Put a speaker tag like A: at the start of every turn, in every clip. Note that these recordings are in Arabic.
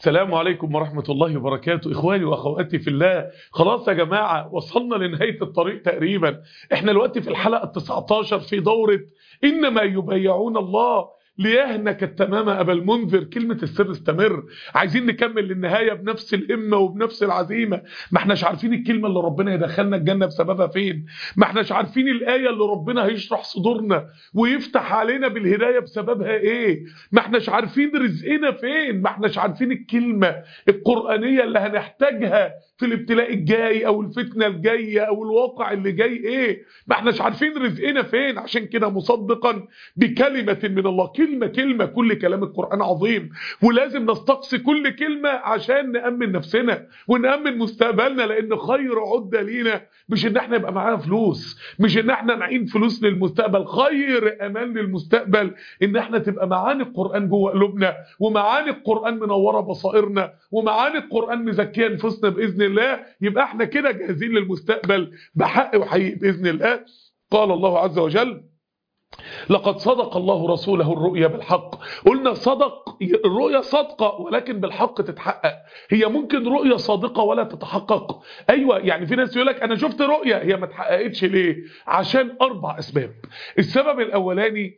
A: السلام عليكم ورحمة الله وبركاته. إخواني وأخواتي في الله، خلاص يا جماعة وصلنا لنهاية الطريق تقريبا. احنا دلوقتي في الحلقة 19 في دورة إنما يبايعون الله ليهنك التمام أبا المنذر. كلمة السر استمر. عايزين نكمل للنهاية بنفس الهمة وبنفس العزيمة. ما احناش عارفين الكلمة اللي ربنا يدخلنا الجنة بسببها فين. ما احناش عارفين الآية اللي ربنا هيشرح صدورنا ويفتح علينا بالهداية بسببها ايه. ما احناش عارفين رزقنا فين. ما احناش عارفين الكلمة القرآنية اللي هنحتاجها في الابتلاء الجاي او الفتنة الجاية او الواقع اللي جاي ايه. ما احناش عارفين رزقنا فين. عشان كده مصدقا بكلمة من الله، كلمة كل كلام القرآن عظيم، ولازم نستقصي كل كلمة عشان نأمن نفسنا ونأمن مستقبلنا. لأن خير عدة لينا مش ان احنا يبقى معانا فلوس، مش ان احنا نعين فلوس للمستقبل. خير امان للمستقبل ان احنا تبقى معاني القرآن جوه قلوبنا، ومعاني القرآن منورة بصائرنا، ومعاني القرآن مزكية نفوسنا بإذن الله. يبقى احنا كده جاهزين للمستقبل بحق وحقيقي بإذن الله. قال الله عز وجل: لقد صدق الله رسوله الرؤيا بالحق. قلنا صدق، الرؤيا صادقة ولكن بالحق تتحقق. هي ممكن رؤيا صادقة ولا تتحقق. ايوه، يعني في ناس يقولك انا شفت رؤيا هي ما اتحققتش. ليه؟ عشان 4 اسباب. السبب الاولاني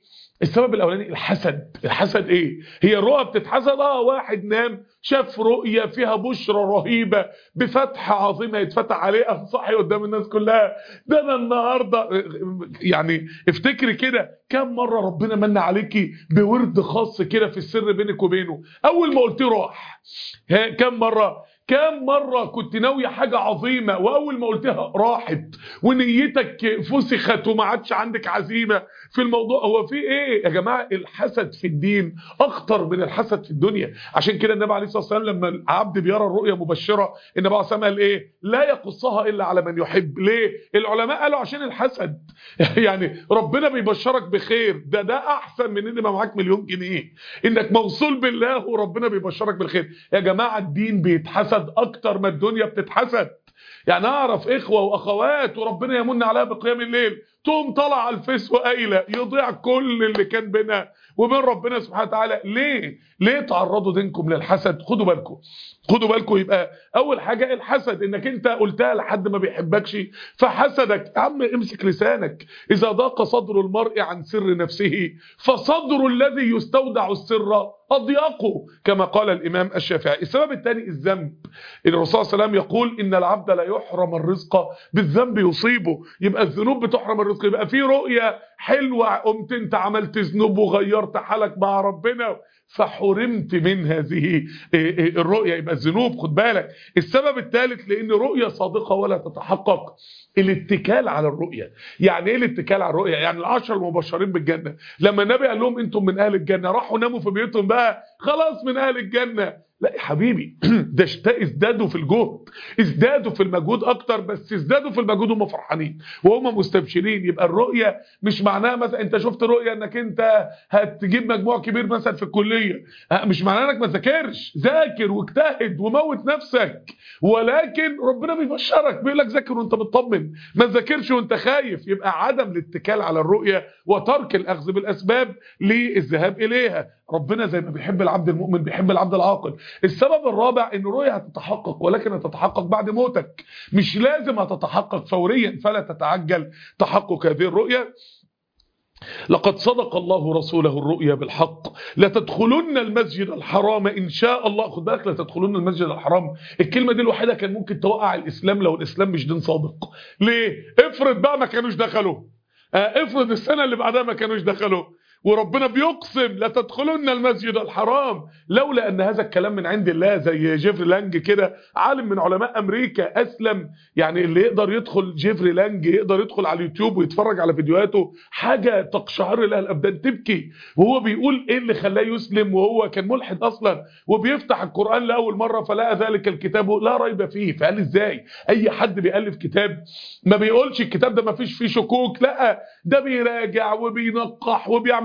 A: الحسد ايه؟ هي الرؤى بتتحسد. واحد نام شاف رؤيا فيها بشرى رهيبة بفتح عظيم هيتفتح عليه، صحي قدام الناس كلها ده انا النهارده. يعني افتكري كده، كم مرة ربنا من عليكي بورد خاص كده في السر بينك وبينه، اول ما قلتيه راح. كم مرة كنت ناوية حاجة عظيمة واول ما قلتها راحت ونيتك فسخت وما عادش عندك عزيمة في الموضوع. هو في ايه يا جماعة؟ الحسد في الدين اخطر من الحسد في الدنيا. عشان كده النبي عليه الصلاة والسلام لما العبد بيرى الرؤيا مبشرة، النبي عليه الصلاة والسلام قال ايه؟ لا يقصها الا على من يحب. ليه؟ العلماء قالوا عشان الحسد. يعني ربنا بيبشرك بخير، ده احسن من ان ما معاك مليون جنيه، انك موصول بالله وربنا بيبشرك بالخير. يا جماعة الدين بيتحسد اكتر ما الدنيا بتتحسد. يعني اعرف اخوة واخوات وربنا يمن عليها بقيام الليل تقوم طلع على الفيس وقايله يضيع كل اللي كان بينها وبين ربنا سبحانه وتعالى. ليه تعرضوا دينكم للحسد؟ خدوا بالكم. يبقى اول حاجة الحسد، انك انت قلتها لحد ما بيحبكش فحسدك. يا عم امسك لسانك. اذا ضاق صدر المرء عن سر نفسه فصدر الذي يستودع السر اضيقه، كما قال الامام الشافعي. السبب الثاني الذنب. الرسول صلى الله عليه وسلم يقول ان العبد لا يحرم الرزق بالذنب يصيبه. يبقى الذنوب بتحرم الرزق. يبقى في رؤية حلوة قمت انت عملت ذنوب وغيرت حالك مع ربنا فحرمت من هذه الرؤية، يبقى الذنوب. خد بالك. السبب الثالث لان رؤية صادقة ولا تتحقق الاتكال على الرؤية. يعني ايه الاتكال على الرؤية؟ يعني ال10 المبشرين بالجنة لما النبي قال لهم انتم من اهل الجنة راحوا ناموا في بيوتهم بقى خلاص من اهل الجنة. لا يا حبيبي، ده ازدادوا في الجهد، ازدادوا في المجهود اكتر، بس ازدادوا في المجهود وهم فرحانين وهم مستبشرين. يبقى الرؤية مش معناها مثلا انت شفت رؤية انك انت هتجيب مجموع كبير مثلا في الكلية، مش معناها انك ما تذاكرش. ذاكر واجتهد وموت نفسك، ولكن ربنا بيبشرك بيقول لك ذاكر وانت مطمن، ما تذاكرش وانت خايف. يبقى عدم الاتكال على الرؤية وترك الاخذ بالاسباب للذهاب اليها. ربنا زي ما بيحب العبد المؤمن بيحب العبد العاقل. السبب الرابع ان الرؤية هتتحقق ولكن هتتحقق بعد موتك، مش لازم هتتحقق فوريا، فلا تتعجل تحقق هذه الرؤية. لقد صدق الله رسوله الرؤيا بالحق لتدخلن المسجد الحرام ان شاء الله. خد بالك، لتدخلن المسجد الحرام، الكلمة دي الوحيدة كان ممكن توقع الاسلام لو الاسلام مش دين صادق. ليه؟ افرض بقى ما كانوش دخلوا، افرض السنة اللي بعدها ما كانوش دخلوا وربنا بيقسم لتدخلن المسجد الحرام، لولا ان هذا الكلام من عند الله. زي جيفري لانج كده، عالم من علماء امريكا اسلم. يعني اللي يقدر يدخل جيفري لانج يقدر يدخل على اليوتيوب ويتفرج على فيديوهاته، حاجة تقشعر لها الابدان تبكي، وهو بيقول ايه اللي خلاه يسلم وهو كان ملحد اصلا، وبيفتح القرآن لاول مرة فلقى ذلك الكتاب لا ريب فيه. فقال ازاي اي حد بيألف كتاب ما بيقولش الكتاب ده ما فيش فيه شكوك، لا ده بيراجع وبينقح وبيعمل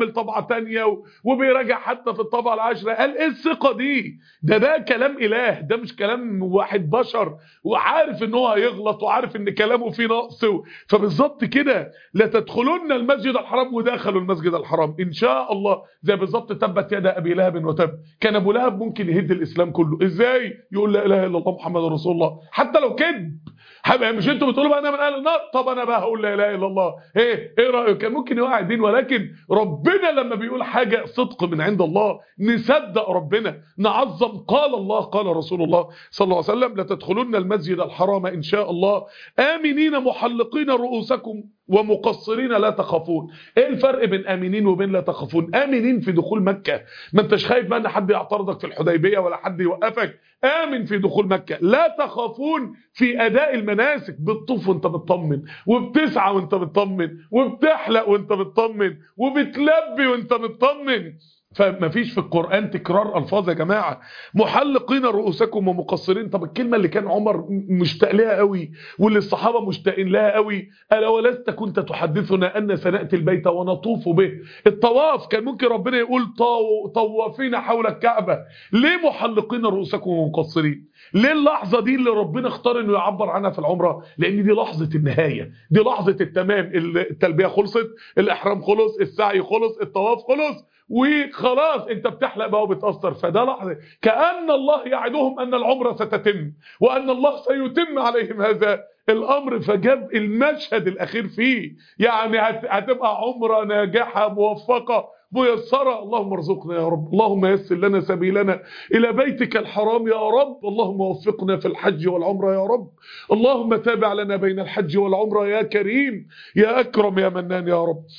A: بيعمل طبعة تانية وبيراجع حتى في الطبعة العاشرة. قال ايه الثقة دي؟ ده كلام اله، ده مش كلام واحد بشر وعارف ان هو هيغلط وعارف ان كلامه فيه نقص. فبالظبط كده لا تدخلون المسجد الحرام، ودخلوا المسجد الحرام ان شاء الله. زي بالظبط تبت يد ابي لهب وتب. كان ابو لهب ممكن يهد الاسلام كله، ازاي يقول لا اله الا الله محمد رسول الله حتى لو كذب؟ مش انتوا بتقولوا بقى انا من اهل النار، طب انا بقى هقول لا اله الا الله. ايه رايك؟ كان ممكن يوقع الدين، ولكن ربنا لما بيقول حاجه صدق من عند الله نصدق ربنا، نعظم قال الله قال رسول الله صلى الله عليه وسلم. لتدخلن المسجد الحرام ان شاء الله امنين محلقين رؤوسكم ومقصرين لا تخافون. ايه الفرق بين امنين وبين لا تخافون؟ امنين في دخول مكه، ما انتش خايف بقى ان حد يعترضك في الحديبيه ولا حد يوقفك، امن في دخول مكه. لا تخافون في اداء المناسك، بتطوف وانت بتطمن، وبتسعى وانت بتطمن، وبتحلق وانت بتطمن، وبتلبي وانت بتطمن. فما فيش في القرآن تكرار ألفاظ يا جماعة. محلقين رؤوسكم ومقصرين. طب الكلمة اللي كان عمر مشتاق لها قوي واللي الصحابة مشتاقين لها قوي، ألا ولست كنت تحدثنا أن سنأتي البيت ونطوف به. الطواف كان ممكن ربنا يقول طوافين حول الكعبة. ليه محلقين رؤوسكم ومقصرين؟ ليه اللحظة دي اللي ربنا اختار انه يعبر عنها في العمرة؟ لان دي لحظة النهاية، دي لحظة التمام. التلبية خلصت، الإحرام خلص، السعي خلص، الطواف خلص، وخلاص انت بتحلق بقى وبتأثر. فده لحظة كأن الله يعدهم ان العمرة ستتم وان الله سيتم عليهم هذا الامر. فجاب المشهد الاخير فيه، يعني هتبقى عمرة ناجحة موفقة ميسرة. اللهم ارزقنا يا رب، اللهم يسر لنا سبيلنا الى بيتك الحرام يا رب، اللهم وفقنا في الحج والعمرة يا رب، اللهم تابع لنا بين الحج والعمرة يا كريم يا اكرم يا منان يا رب.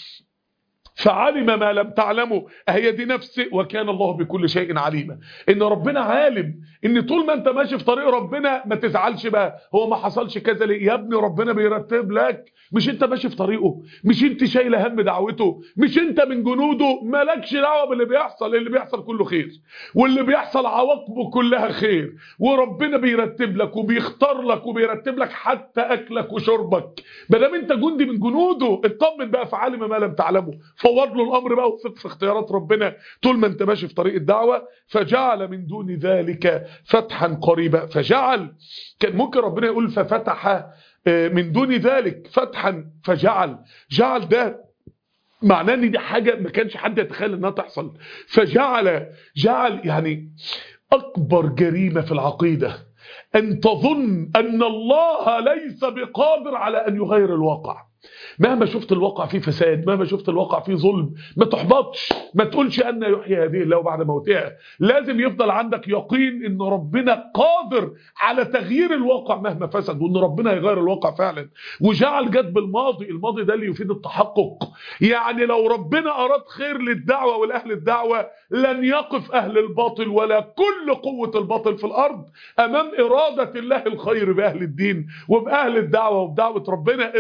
A: فعلم ما لم تعلموا، هي دي نفسه، وكان الله بكل شيء عليما. ان ربنا عالم ان طول ما انت ماشي في طريق ربنا ما تزعلش بقى هو ما حصلش كذا ليه. يا ابني ربنا بيرتب لك، مش انت ماشي في طريقه، مش انت شايله هم دعوته، مش انت من جنوده، مالكش دعوه باللي بيحصل. اللي بيحصل كله خير، واللي بيحصل عواقبه كلها خير، وربنا بيرتب لك وبيختار لك وبيرتب لك حتى اكلك وشربك ما دام انت جندي من جنوده. اطمن بقى، فعلم ما لم تعلمه، فوض له الامر بقى وثق في اختيارات ربنا طول ما انت ماشي في طريق الدعوه. فجعل من دون ذلك فتحا قريبا. فجعل، كان ممكن ربنا يقول ففتح من دون ذلك فتحا، جعل ده معناه ان دي حاجه ما كانش حد يتخيل انها تحصل. فجعل يعني اكبر جريمه في العقيده ان تظن ان الله ليس بقادر على ان يغير الواقع. مهما شفت الواقع فيه فساد، مهما شفت الواقع فيه ظلم، ما تحبطش، ما تقولش أن يحيي هذه الله بعد موتها. لازم يفضل عندك يقين ان ربنا قادر على تغيير الواقع مهما فسد، وان ربنا هيغير الواقع فعلا. وجعل جد بالماضي، الماضي ده اللي يفيد التحقق. يعني لو ربنا اراد خير للدعوة والاهل الدعوة لن يقف اهل الباطل ولا كل قوة الباطل في الارض امام ارادة الله الخير باهل الدين وباهل الدعوة وبدعوة ربنا.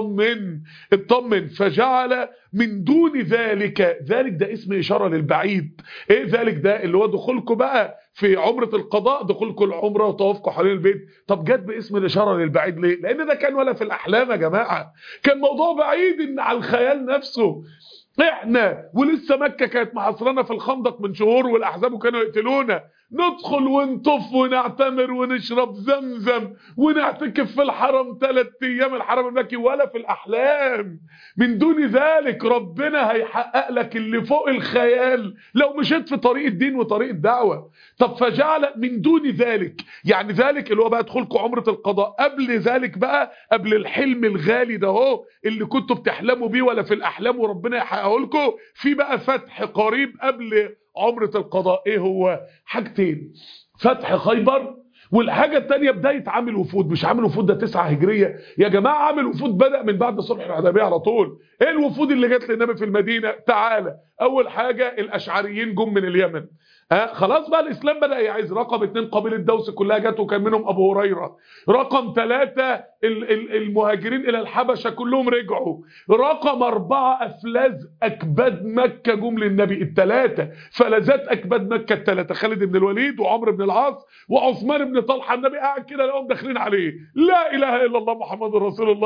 A: اطمن. فجعل من دون ذلك ده اسم إشارة للبعيد. ايه ذلك ده؟ اللي هو دخولكم بقى في عمرة القضاء، دخولكم العمرة وطوافكم حوالين البيت. طب جت باسم الإشارة للبعيد ليه؟ لأن ده كان ولا في الأحلام يا جماعة، كان موضوع بعيد إن على الخيال نفسه. احنا ولسه مكة كانت محاصرنا في الخندق من شهور والأحزاب كانوا يقتلونا، ندخل ونطف ونعتمر ونشرب زمزم ونعتكف في الحرم 3 أيام الحرم المكي، ولا في الأحلام. من دون ذلك ربنا هيحقق لك اللي فوق الخيال لو مشيت في طريق الدين وطريق الدعوة. طب فجعل من دون ذلك، يعني ذلك اللي هو بقى دخولكم عمرة القضاء، قبل ذلك بقى، قبل الحلم الغالي ده هو اللي كنتوا بتحلموا بيه ولا في الأحلام وربنا يحققه لكم، في بقى فتح قريب قبل عمرة القضاء. ايه هو؟ حاجتين: فتح خيبر، والحاجة التانية بداية عامل وفود. مش عامل وفود ده 9 هجرية يا جماعة، عامل وفود بدأ من بعد صلح الحديبية على طول. ايه الوفود اللي جت للنبي في المدينة؟ تعالى، اول حاجة الاشعريين جم من اليمن. خلاص بقى الاسلام بدأ يعز. رقم 2 قبيلة دوس كلها جت وكان منهم ابو هريرة. رقم 3 المهاجرين الى الحبشة كلهم رجعوا. رقم 4 افلاز اكباد مكة جم للنبي. ال3 فلذات اكباد مكة ال3: خالد بن الوليد وعمرو بن العاص وعثمان بن طلحة. النبي قاعد كده لهم داخلين عليه: لا اله الا الله محمد رسول الله.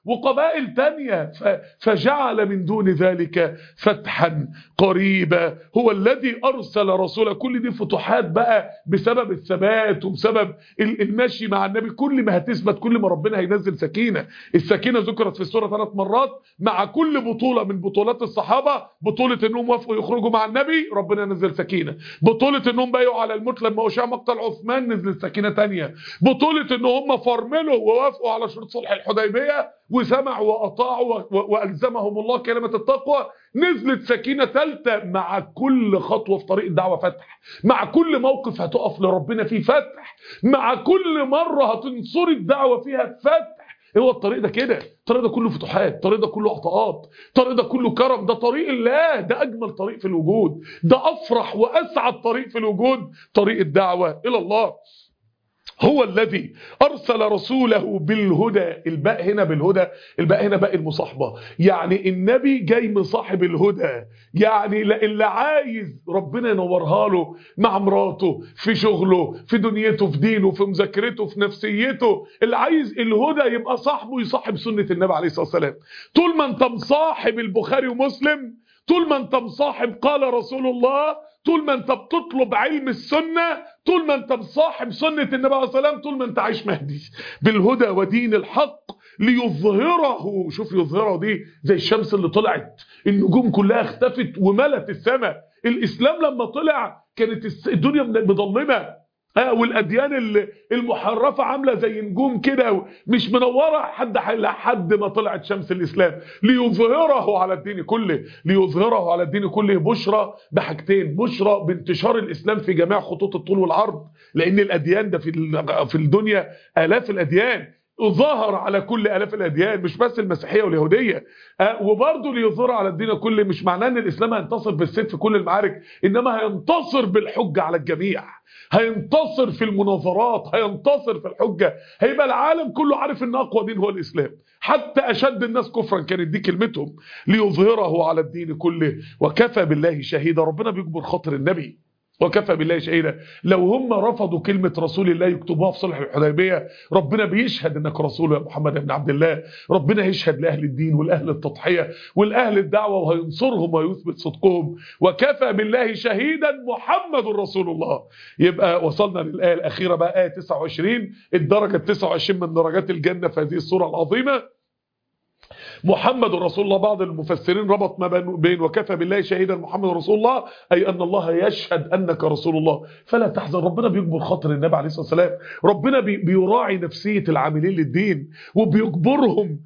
A: وقبائل تانية. فجعل من دون ذلك فتحا قريبا. هو الذي أرسل رسوله. كل دي فتوحات بقى بسبب الثبات وبسبب المشي مع النبي. كل ما هتثبت كل ما ربنا هينزل سكينة. السكينة ذكرت في السورة 3 مرات. مع كل بطولة من بطولات الصحابة، بطولة انهم وافقوا يخرجوا مع النبي ربنا نزل سكينة. بطولة انهم بايعوا على الموت لما أشاع مقتل عثمان نزلت سكينة تانية. بطولة ان هم فرملوا ووافقوا على شروط صلح الحديبية وسمعوا وأطاعوا وألزمهم الله كلمة التقوى نزلت سكينة ثالثة. مع كل خطوة في طريق الدعوة فتح. مع كل موقف هتقف لربنا فيه فتح. مع كل مرة هتنصر الدعوة فيها فتح. هو الطريق ده كده. الطريق ده كله فتوحات. الطريق ده كله عطاءات. الطريق ده كله كرم. ده طريق الله. ده أجمل طريق في الوجود. ده أفرح وأسعد طريق في الوجود. طريق الدعوة إلى الله. هو الذي أرسل رسوله بالهدى. الباء هنا بالهدى. الباء هنا باء المصاحبة. يعني النبي جاي مصاحب الهدى. يعني اللي عايز ربنا ينورها له مع مراته، في شغله، في دنيته، في دينه، في مذاكرته، في نفسيته. اللي عايز الهدى يبقى صاحبه يصاحب سنة النبي عليه الصلاة والسلام. طول ما انت مصاحب البخاري ومسلم، طول ما انت مصاحب قال رسول الله، طول ما انت بتطلب علم السنة، طول ما انت مصاحب سنة النبي عليه الصلاة والسلام، طول ما انت عايش مهدي بالهدى ودين الحق ليظهره. شوف يظهره دي زي الشمس اللي طلعت النجوم كلها اختفت وملت السماء. الإسلام لما طلع كانت الدنيا مظلمة. والأديان المحرفة عاملة زي نجوم كده مش منورة لحد ما طلعت شمس الإسلام ليظهره على الدين كله. ليظهره على الدين كله. بشرى بحاجتين. بشرى بانتشار الإسلام في جميع خطوط الطول والعرض، لأن الأديان ده في الدنيا آلاف الأديان. ظهر على كل آلاف الأديان مش بس المسيحية واليهودية. وبرضه ليظهر على الدين كله مش معناه ان الإسلام هينتصر بالسيف في كل المعارك، إنما هينتصر بالحجة على الجميع. هينتصر في المناظرات. هينتصر في الحجة. هيبقى العالم كله عارف ان أقوى دين هو الإسلام. حتى أشد الناس كفرا كانت دي كلمتهم. ليظهره على الدين كله وكفى بالله شهيدا. ربنا بيجبر خاطر النبي. وكفى بالله شهيدا. لو هم رفضوا كلمة رسول الله يكتبوها في صلح الحديبية ربنا بيشهد انك رسول يا محمد بن عبد الله. ربنا يشهد لأهل الدين والأهل التضحية والأهل الدعوة وهينصرهم ويثبت صدقهم. وكفى بالله شهيدا محمد رسول الله. يبقى وصلنا للآية الأخيرة بقى آية 29 الدرجة 29 من درجات الجنة في هذه السورة العظيمة. محمد رسول الله. بعض المفسرين ربط ما بين وكفى بالله شهيدا محمد رسول الله أي أن الله يشهد أنك رسول الله فلا تحزن. ربنا بيجبر خاطر النبي عليه الصلاة والسلام. ربنا بيراعي نفسية العاملين للدين وبيجبرهم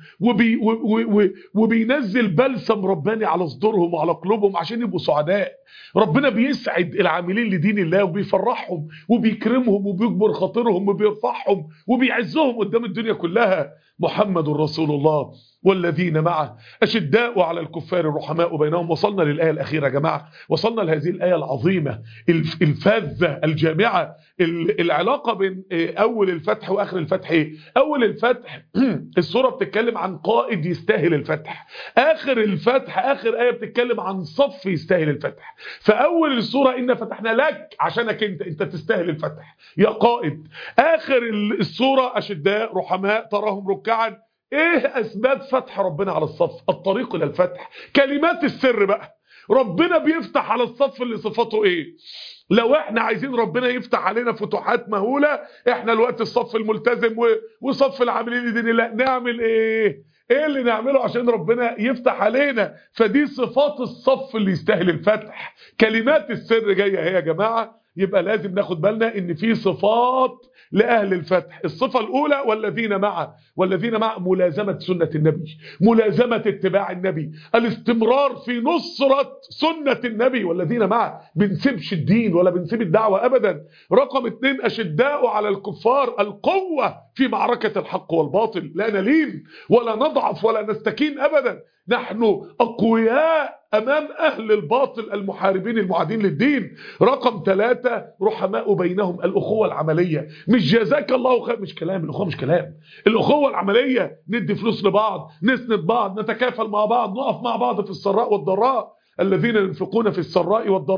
A: وبينزل بلسم رباني على صدورهم وعلى قلوبهم عشان يبقوا سعداء. ربنا بيسعد العاملين لدين الله وبيفرحهم وبيكرمهم وبيجبر خاطرهم وبيرفعهم وبيعزهم قدام الدنيا كلها. محمد رسول الله والذين معه أشداء على الكفار رحماء بينهم. وصلنا للآية الأخيرة يا جماعة. وصلنا لهذه الآية العظيمة الفاذة الجامعة. العلاقة بين أول الفتح وآخر الفتح إيه؟ أول الفتح السورة بتتكلم عن قائد يستاهل الفتح. آخر الفتح آخر آية بتتكلم عن صف يستاهل الفتح. فأول السورة إن فتحنا لك عشانك أنت تستاهل الفتح يا قائد. آخر السورة أشداء رحماء تراهم ركعا. ايه اسباب فتح ربنا على الصف؟ الطريق الى الفتح. كلمات السر بقى. ربنا بيفتح على الصف اللي صفاته ايه؟ لو احنا عايزين ربنا يفتح علينا فتوحات مهولة، احنا الوقت الصف الملتزم وصف العاملين لدين الله نعمل ايه؟ ايه اللي نعمله عشان ربنا يفتح علينا؟ فدي صفات الصف اللي يستاهل الفتح. كلمات السر جاية هي يا جماعة. يبقى لازم ناخد بالنا ان في صفات لأهل الفتح. الصفة الأولى والذين معه. والذين معه ملازمة سنة النبي، ملازمة اتباع النبي، الاستمرار في نصرة سنة النبي. والذين معه بنسيبش الدين ولا بنسيب الدعوة أبدا. رقم 2 أشداء على الكفار. القوة في معركة الحق والباطل. لا نلين ولا نضعف ولا نستكين أبدا. نحن أقوياء أمام أهل الباطل المحاربين المعادين للدين. رقم 3 رحماء بينهم. الأخوة العملية. مش جزاك الله خير مش كلام. الأخوة مش كلام. الأخوة العملية ندي فلوس لبعض، نسند بعض، نتكافل مع بعض، نقف مع بعض في السراء والضراء. الذين ينفقون في السراء والضراء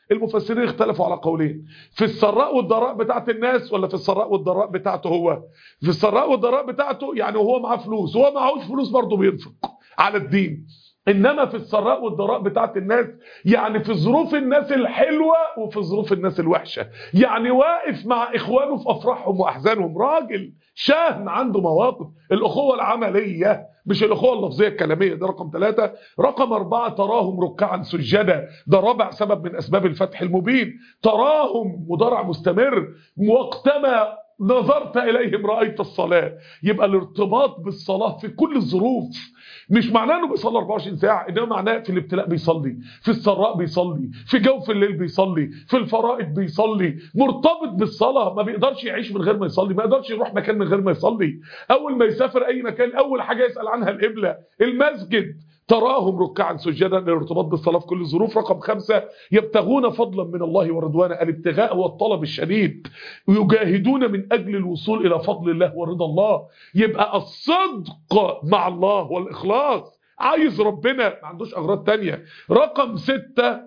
A: المفسرين اختلفوا على قولين: في السراء والضراء بتاعت الناس ولا في السراء والضراء بتاعته هو؟ في السراء والضراء بتاعته يعني وهو معاه فلوس، وهو معهوش فلوس برضه بينفق على الدين. انما في السراء والضراء بتاعت الناس يعني في ظروف الناس الحلوه وفي ظروف الناس الوحشه، يعني واقف مع اخوانه في افراحهم واحزانهم، راجل شاهن عنده مواقف. الاخوه العمليه مش الاخوه اللفظيه الكلاميه. ده رقم 3. رقم 4: تراهم ركعا سجدا. ده رابع سبب من اسباب الفتح المبين. تراهم مضارع مستمر، وقتما نظرت اليهم رايت الصلاه. يبقى الارتباط بالصلاه في كل الظروف، مش معناه انه بيصلي 24 ساعه، انما معناه في الابتلاء بيصلي، في السراء بيصلي، في جوف الليل بيصلي، في الفرائض بيصلي، مرتبط بالصلاه. ما بيقدرش يعيش من غير ما يصلي، ما يقدرش يروح مكان من غير ما يصلي. اول ما يسافر اي مكان اول حاجه يسال عنها القبله، المسجد. تراهم ركعا سجدا، الارتباط بالصلاه في كل الظروف. رقم 5: يبتغون فضلا من الله ورضوانا. الابتغاء هو الطلب الشديد، ويجاهدون من اجل الوصول الى فضل الله ورضا الله. يبقى الصدق مع الله والاخلاص، عايز ربنا، ما عندوش اغراض تانية. رقم 6: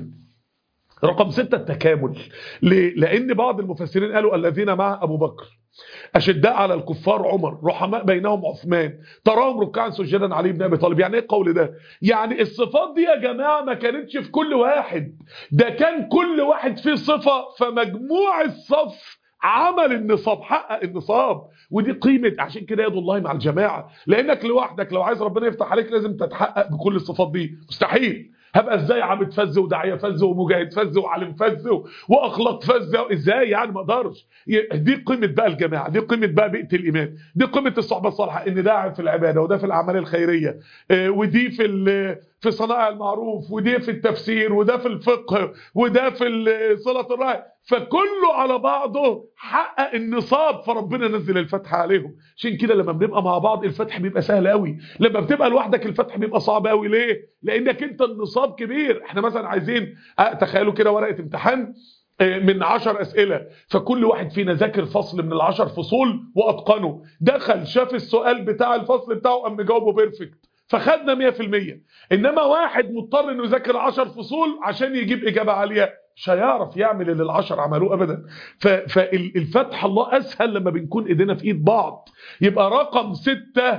A: رقم 6: التكامل. ليه؟ لان بعض المفسرين قالوا الذين مع ابو بكر أشداء على الكفار عمر، رحماء بينهم عثمان، تراهم ركعا سجدا علي بن أبي طالب. يعني ايه القول ده؟ يعني الصفات دي يا جماعة ما كانتش في كل واحد، ده كان كل واحد فيه صفة، فمجموع الصف عمل النصاب، حقق النصاب. ودي قيمة، عشان كده يد الله مع الجماعة. لأنك لوحدك لو عايز ربنا يفتح عليك لازم تتحقق بكل الصفات دي، مستحيل. هبقى ازاي عابد فز وداعيه فز ومجاهد فز وعالم فز واخلاق فز؟ ازاي يعني؟ ما اقدرش. دي قيمه بقى الجماعه، دي قيمه بقى بيئه الايمان، دي قيمه الصحبه الصالحه، ان ده في العباده وده في الاعمال الخيريه، ودي في صنائع المعروف، ودي في التفسير، وده في الفقه، وده في صله الرحم. فكله على بعضه حقق النصاب، فربنا نزل الفتح عليهم. عشان كده لما بنبقى مع بعض الفتح بيبقى سهل قوي، لما بتبقى لوحدك الفتح بيبقى صعب قوي. ليه؟ لانك انت النصاب كبير. احنا مثلا عايزين تخيلوا كده ورقه امتحان من 10 أسئلة، فكل واحد فينا ذاكر فصل من ال10 فصول واتقنه، دخل شاف السؤال بتاع الفصل بتاعه قام مجاوبه بيرفكت، فخدنا 100%. انما واحد مضطر انه يذاكر 10 فصول عشان يجيب اجابه عاليه، مش هيعرف يعمل اللي ال10 عملوه ابدا. فالفتح الله اسهل لما بنكون ايدينا في ايد بعض. يبقى رقم 6: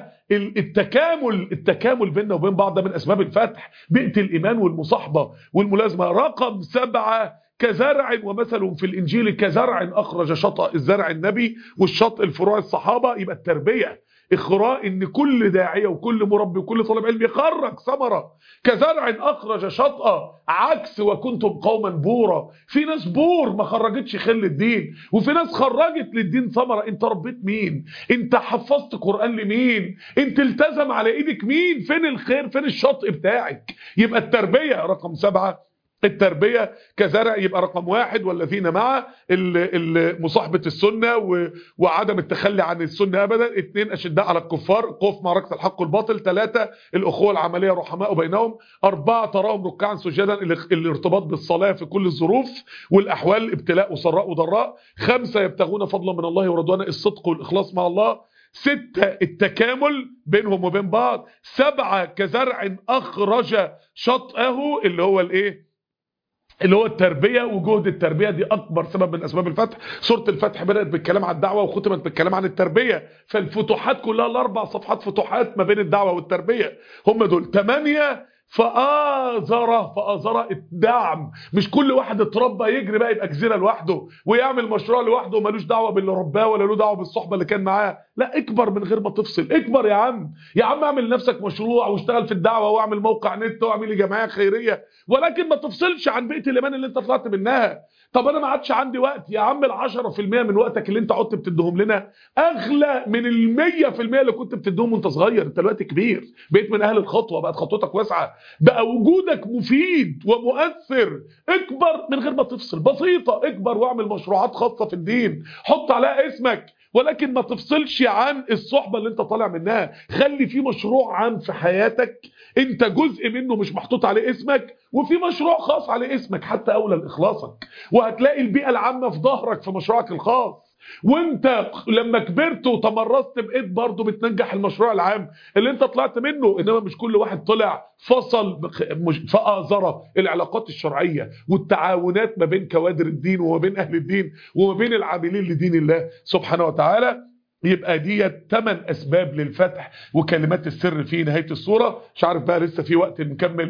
A: التكامل بيننا وبين بعض، ده من اسباب الفتح، بيئه الايمان والمصاحبه والملازمه. رقم 7: كزرع ومثل في الانجيل كزرع اخرج شطأ. الزرع النبي والشطء الفروع الصحابه. يبقى التربيه، اخراء، ان كل داعيه وكل مربي وكل طالب علم يخرج ثمره. كزرع اخرج شطأ، عكس وكنتم قوما بورا. في ناس بور ما خرجتش خل الدين، وفي ناس خرجت للدين ثمره. انت ربيت مين؟ انت حفظت قرآن لمين؟ انت التزم على ايدك مين؟ فين الخير؟ فين الشطء بتاعك؟ يبقى التربيه رقم 7. التربية كزرع. يبقى رقم 1: والذين مع مصاحبة السنة وعدم التخلي عن السنة أبدا. 2: أشداء على الكفار، قوف معركة الحق والباطل. 3: الأخوة العملية، رحماء بينهم. 4: تراهم ركعا سجدا، الارتباط بالصلاة في كل الظروف والأحوال، ابتلاء وسراء وضراء. 5: يبتغون فضلا من الله ورضوانا، الصدق والإخلاص مع الله. 6: التكامل بينهم وبين بعض. 7: كزرع أخرج شطأه، اللي هو الايه؟ اللي هو التربية وجهد التربية. دي أكبر سبب من أسباب الفتح. سورة الفتح بدأت بالكلام عن الدعوة وختمت بالكلام عن التربية، فالفتوحات كلها ال4 صفحات فتوحات ما بين الدعوة والتربية. هم دول. 8: فآزر الدعم. مش كل واحد اتربى يجري بقى يبقى جزيرة لوحده ويعمل مشروع لوحده ومالوش دعوة باللي رباه ولا له دعوة بالصحبة اللي كان معاه. لا، اكبر من غير ما تفصل. اكبر يا عم، يا عم اعمل لنفسك مشروع واشتغل في الدعوة واعمل موقع نت واعمل لي جمعية خيرية، ولكن ما تفصلش عن بيئة الإيمان اللي انت طلعت منها. طب انا ما عادش عندي وقت. يا عم ال10% من وقتك اللي انت قعدت بتديهم لنا اغلى من ال100% اللي كنت بتديهم وانت صغير. انت دلوقتي كبير، بقيت من اهل الخطوة، بقت خطوتك واسعة، بقى وجودك مفيد ومؤثر. اكبر من غير ما تفصل. بسيطة، اكبر واعمل مشروعات خاصة في الدين حط عليها اسمك، ولكن ما تفصلش عن الصحبة اللي انت طالع منها. خلي في مشروع عام في حياتك انت جزء منه مش محطوط عليه اسمك، وفي مشروع خاص عليه اسمك، حتى اولى لاخلاصك، وهتلاقي البيئة العامة في ظهرك في مشروعك الخاص. وانت لما كبرت وتمرست بقيت برضه بتنجح المشروع العام اللي انت طلعت منه. انما مش كل واحد طلع فصل فآزر العلاقات الشرعية والتعاونات ما بين كوادر الدين وما بين اهل الدين وما بين العاملين لدين الله سبحانه وتعالى. يبقى دي 8 اسباب للفتح وكلمات السر في نهايه السوره. مش عارف بقى لسه في وقت نكمل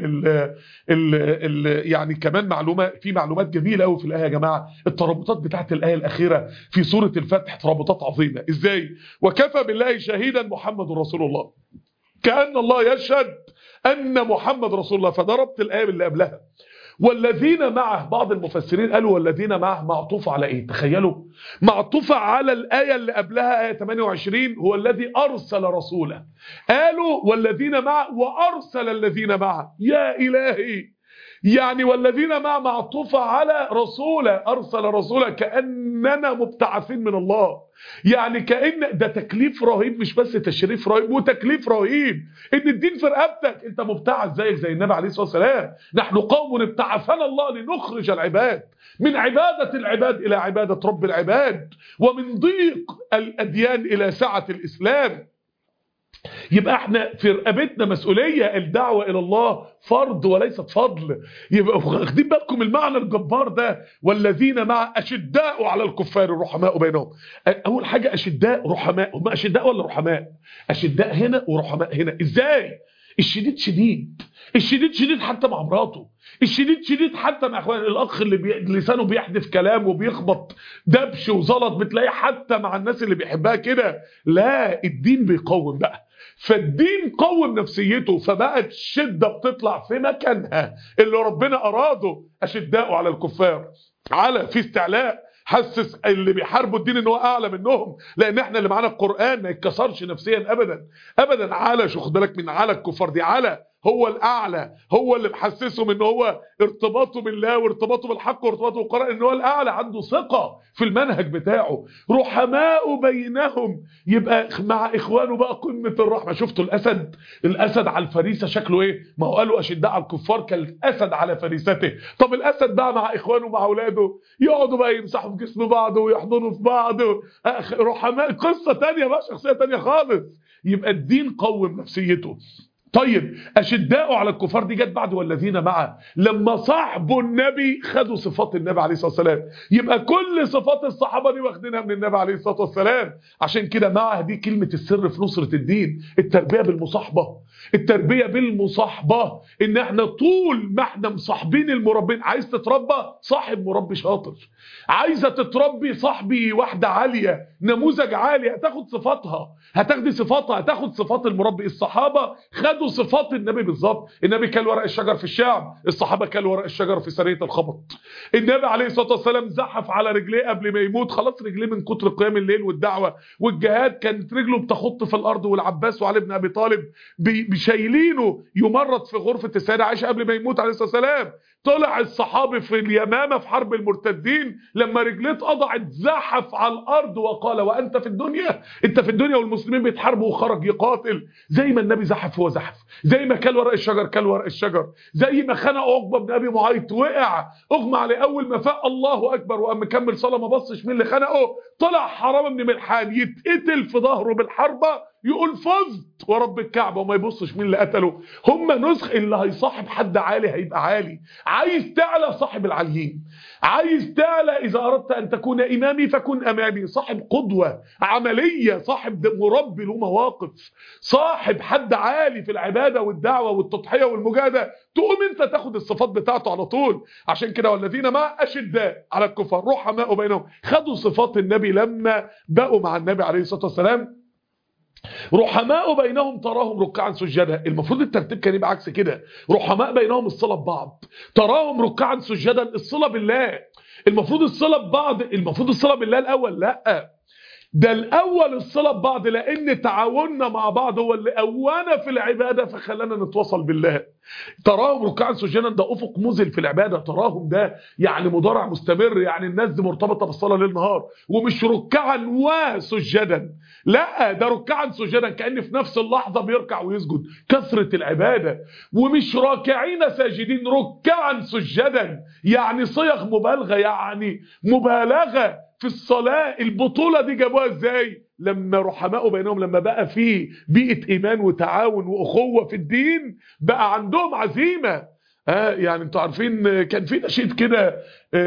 A: ال يعني كمان معلومات جميله قوي في الايه يا جماعه. الترابطات بتاعت الايه الاخيره في سوره الفتح ترابطات عظيمه. ازاي؟ وكفى بالله شهيدا محمد رسول الله، كأن الله يشهد ان محمد رسول الله. فضربت الايه اللي قبلها والذين معه. بعض المفسرين قالوا والذين معه معطوف على ايه؟ تخيلوا، معطوفة على الآية اللي قبلها آية 28 هو الذي أرسل رسوله. قالوا والذين معه وأرسل الذين معه. يا إلهي، يعني والذين معه معطوفة على رسوله، أرسل رسوله، كأننا مبتعثين من الله. يعني كأن ده تكليف رهيب، مش بس تشريف رهيب وتكليف رهيب، ان الدين في رقبتك، انت مبتعث زيك زي النبي عليه الصلاة والسلام. نحن قوم ابتعثنا الله لنخرج العباد من عبادة العباد إلى عبادة رب العباد، ومن ضيق الأديان إلى سعة الإسلام. يبقى احنا في رقبتنا مسؤولية. الدعوة إلى الله فرض وليست فضل. يبقى واخدين بالكم المعنى الجبار ده. والذين مع أشداء على الكفار رحماء بينهم. أول حاجة أشداء رحماء. هم أشداء ولا رحماء؟ أشداء هنا ورحماء هنا. إزاي؟ الشديد شديد، الشديد شديد حتى مع مراته، الشديد شديد حتى مع اخوان. الاخ اللي لسانه بيحدف كلام وبيخبط دبش وزلط بتلاقيه حتى مع الناس اللي بيحبها كده. لا، الدين بيقوم بقى. فالدين قوم نفسيته، فبقت الشدة بتطلع في مكانها اللي ربنا أراده. أشداء على الكفار، على في استعلاء، حسس اللي بيحاربوا الدين ان هو اعلى منهم، لان احنا اللي معانا القرآن ما يتكسرش نفسيا ابدا ابدا. على شو خد بالك من على الكفار دي، على هو الاعلى، هو اللي محسسهم ان هو ارتباطه بالله وارتباطه بالحق وارتباطه بالقرآن ان هو الاعلى، عنده ثقة في المنهج بتاعه. رحماء بينهم، يبقى مع اخوانه بقى قمة الرحمة. شفتوا الاسد على الفريسة شكله ايه؟ ما هو قالوا اشداء على الكفار كالاسد على فريسته. طب الاسد بقى مع اخوانه مع اولاده يقعدوا بقى يمسحوا في جسم بعض ويحضنوا في بعض. رحماء قصة تانية بقى، شخصية تانية خالص. يبقى الدين قوم نفسيته. طيب أشداء على الكفار دي جت بعد والذين معه، لما صاحبوا النبي خدوا صفات النبي عليه الصلاة والسلام. يبقى كل صفات الصحابة دي واخدينها من النبي عليه الصلاة والسلام. عشان كده معه دي كلمة السر في نصرة الدين. التربية بالمصاحبة، التربية بالمصاحبة، ان احنا طول ما احنا مصاحبين المربين. عايز تتربى صاحب مربي شاطر، عايزة تتربي صاحبي واحدة عالية نموذج عالي، هتاخد صفاتها، هتاخدي صفاتها، هتاخد صفات المربي. الصحابة خدوا صفات النبي بالظبط. النبي كان ورق الشجر في الشعب، الصحابة كان ورق الشجر في سرية الخبط. النبي عليه الصلاة والسلام زحف على رجليه قبل ما يموت، خلاص رجليه من كتر قيام الليل والدعوة والجهاد كانت رجله بتخط في الأرض، والعباس وعلي بن أبي طالب بشايلينه يمرض في غرفة السيدة عائشة قبل ما يموت عليه الصلاة والسلام. طلع الصحابي في اليمامة في حرب المرتدين لما رجليه اتقطعت زحف على الأرض وقال وأنت في الدنيا، أنت في الدنيا والمسلمين بيتحاربوا، وخرج يقاتل. زي ما النبي زحف هو زحف، زي ما كل ورق الشجر كل ورق الشجر، زي ما خنق عقبة بن أبي معيط وقع أغمى عليه، أول ما فاق الله أكبر وقام مكمل صلاة ما بصش مين اللي خنقه، طلع حرام بن ملحان يتقتل في ظهره بالحربة يقول فزت ورب الكعبة وما يبصش مين اللي قتله. هم نسخ اللي هيصاحب حد عالي هيبقى عالي. عايز تعلى صاحب العاليين، عايز تعلى إذا أردت أن تكون إمامي فكن أمامي. صاحب قدوة عملية، صاحب مربي له مواقف، صاحب حد عالي في العبادة والدعوة والتضحية والمجاهدة، تقوم انت تاخد الصفات بتاعته على طول. عشان كده والذين مع أشداء على الكفار رحماء بينهم، خدوا صفات النبي لما بقوا مع النبي عليه الصلاة والسلام. رحماء بينهم تراهم ركعا سجدا. المفروض الترتيب كان يبقى عكس كده. رحماء بينهم الصلة ببعض، تراهم ركعا سجدا الصلة بالله. المفروض الصلة ببعض، المفروض الصلة بالله الأول. لا، ده الأول الصلة ببعض، لأن تعاوننا مع بعض هو اللي قوانا في العبادة فخلانا نتواصل بالله. تراهم ركعا سجدا ده أفق مذهل في العبادة. تراهم ده يعني مضارع مستمر، يعني الناس دي مرتبطة بالصلاة ليل نهار، ومش ركعا وسجدا. لا، ده ركعا سجدا كأن في نفس اللحظة بيركع ويسجد، كثرة العبادة. ومش راكعين ساجدين، ركعا سجدا، يعني صيغ مبالغة، يعني مبالغة في الصلاة. البطولة دي جابوها ازاي؟ لما رحماء بينهم، لما بقى فيه بيئة ايمان وتعاون واخوة في الدين، بقى عندهم عزيمة. يعني انتوا عارفين كان في نشيد كده،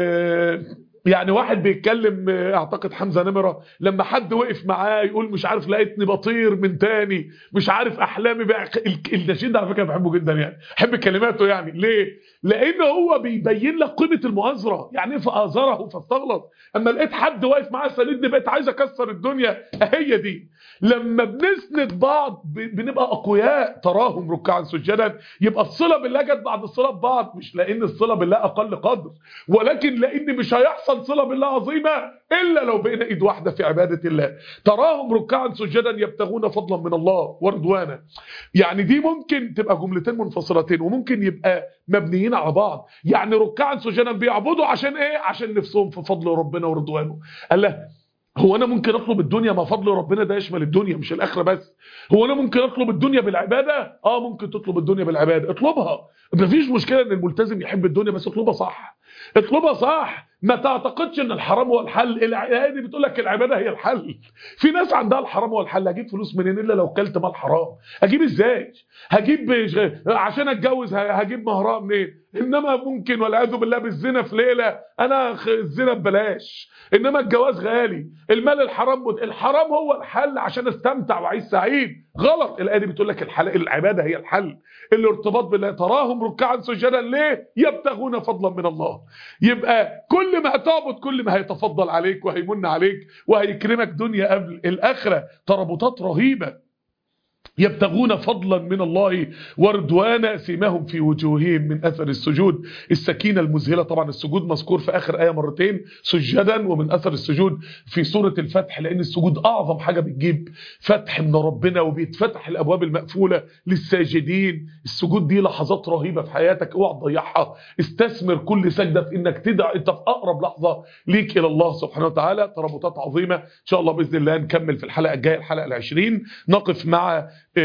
A: يعني واحد بيتكلم، اعتقد حمزة نمرة، لما حد وقف معاه يقول مش عارف لقيتني بطير من تاني، مش عارف احلامي بقى. النشيد ده على فكره بحبه جدا، يعني بحب كلماته. يعني ليه؟ لان هو بيبين لك قيمه المؤازره. يعني ايه فآزره فاستغلظ؟ اما لقيت حد واقف معاه ساندني بقيت عايز اكسر الدنيا. هي دي لما بنسند بعض بنبقى اقوياء. تراهم ركعا سجدا. يبقى الصله بالله جت بعد الصله ببعض، مش لان الصله بالله اقل قدر، ولكن لان مش هيحصل صله بالله عظيمه الا لو بقينا ايد واحده في عباده الله. تراهم ركعا سجدا يبتغون فضلا من الله ورضوانا. يعني دي ممكن تبقى جملتين منفصلتين، وممكن يبقى مبنيين على بعض. يعني ركعا سجدا بيعبدوا عشان ايه؟ عشان نفسهم في فضل ربنا ورضوانه. قال له هو انا ممكن اطلب الدنيا؟ ما فضل ربنا ده يشمل الدنيا مش الاخره بس. هو انا ممكن اطلب الدنيا بالعباده؟ ممكن تطلب الدنيا بالعباده، اطلبها. مفيش مشكله ان الملتزم يحب الدنيا، بس اطلبها صح. اطلبها صح. ما تعتقدش ان الحرام هو الحل. الايه دي بتقول لك العباده هي الحل. في ناس عندها الحرام هو الحل. اجيب فلوس منين الا لو كلت مال حرام؟ اجيب ازاي؟ هجيب عشان اتجوز هجيب مهرها منين؟ انما ممكن والعياذ بالله بالزنا في ليله، انا الزنا ببلاش، انما الجواز غالي. المال الحرام هو الحل عشان استمتع واعيش سعيد. غلط. الايه دي بتقول لك العباده هي الحل. الارتباط بالله. تراهم ركعا سجدا ليه؟ يبتغون فضلا من الله. يبقى كل ما هتعبد كل ما هيتفضل عليك وهيمن عليك وهيكرمك دنيا قبل الاخره. ترابطات رهيبه. يبتغون فضلا من الله ورضوانا سيماهم في وجوههم من اثر السجود. السكينه المذهله. طبعا السجود مذكور في اخر ايه مرتين سجدا، ومن اثر السجود في سوره الفتح، لان السجود اعظم حاجه بتجيب فتح من ربنا، وبيتفتح الابواب المقفوله للساجدين. السجود دي لحظات رهيبه في حياتك، اوعى تضيعها. استثمر كل سجده في انك تدعي انت في اقرب لحظه ليك الى الله سبحانه وتعالى. ترابطات عظيمه. ان شاء الله باذن الله نكمل في الحلقه الجايه، الحلقه ال20، نقف مع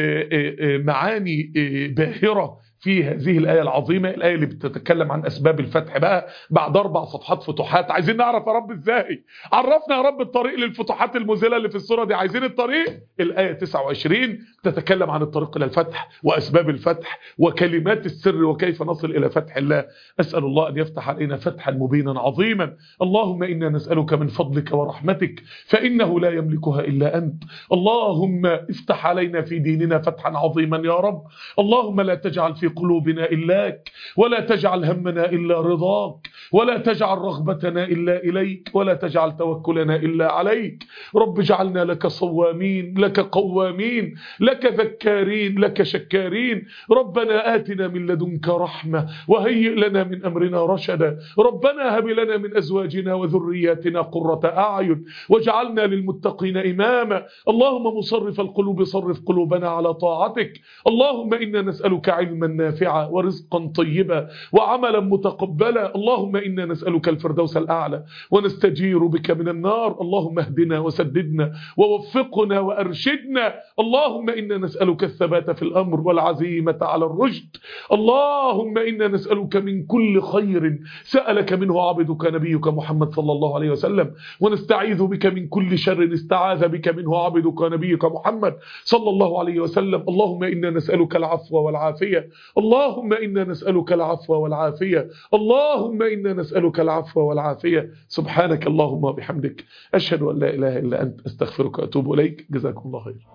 A: معاني باهرة في هذه الآية العظيمة. الآية اللي بتتكلم عن أسباب الفتح بقى بعد 4 صفحات فتوحات. عايزين نعرف يا رب ازاي؟ عرفنا يا رب الطريق للفتوحات المذهلة اللي في السورة دي. عايزين الطريق. الآية 29 تتكلم عن الطريق إلى الفتح وأسباب الفتح وكلمات السر وكيف نصل إلى فتح الله. أسأل الله أن يفتح علينا فتحا مبينا عظيما. اللهم إنا نسألك من فضلك ورحمتك فإنه لا يملكها إلا أنت. اللهم افتح علينا في ديننا فتحا عظيما يا رب. اللهم لا تجعل في قلوبنا إلاك، ولا تجعل همنا إلا رضاك، ولا تجعل رغبتنا إلا إليك، ولا تجعل توكلنا إلا عليك. رب اجعلنا لك صوامين، لك قوامين، لك ذكارين، لك شكارين. ربنا آتنا من لدنك رحمة وهيئ لنا من أمرنا رشدا. ربنا هب لنا من أزواجنا وذرياتنا قرة أعين واجعلنا للمتقين إماما. اللهم مصرف القلوب صرف قلوبنا على طاعتك. اللهم إنا نسألك علما نافعا ورزقا طيبا وعملا متقبلا. اللهم إنا نسألك الفردوس الأعلى ونستجير بك من النار. اللهم اهدنا وسددنا ووفقنا وأرشدنا. اللهم إنا نسألك الثبات في الأمر والعزيمة على الرشد. اللهم إنا نسألك من كل خير سألك منه عبدك نبيك محمد صلى الله عليه وسلم، ونستعيذ بك من كل شر استعاذ بك منه عبدك نبيك محمد صلى الله عليه وسلم. اللهم إنا نسألك العفو والعافية. اللهم إنا نسألك العفو والعافية. اللهم إنا نسألك العفو والعافية. سبحانك اللهم وبحمدك أشهد أن لا إله إلا أنت أستغفرك وأتوب إليك. جزاكم الله خير.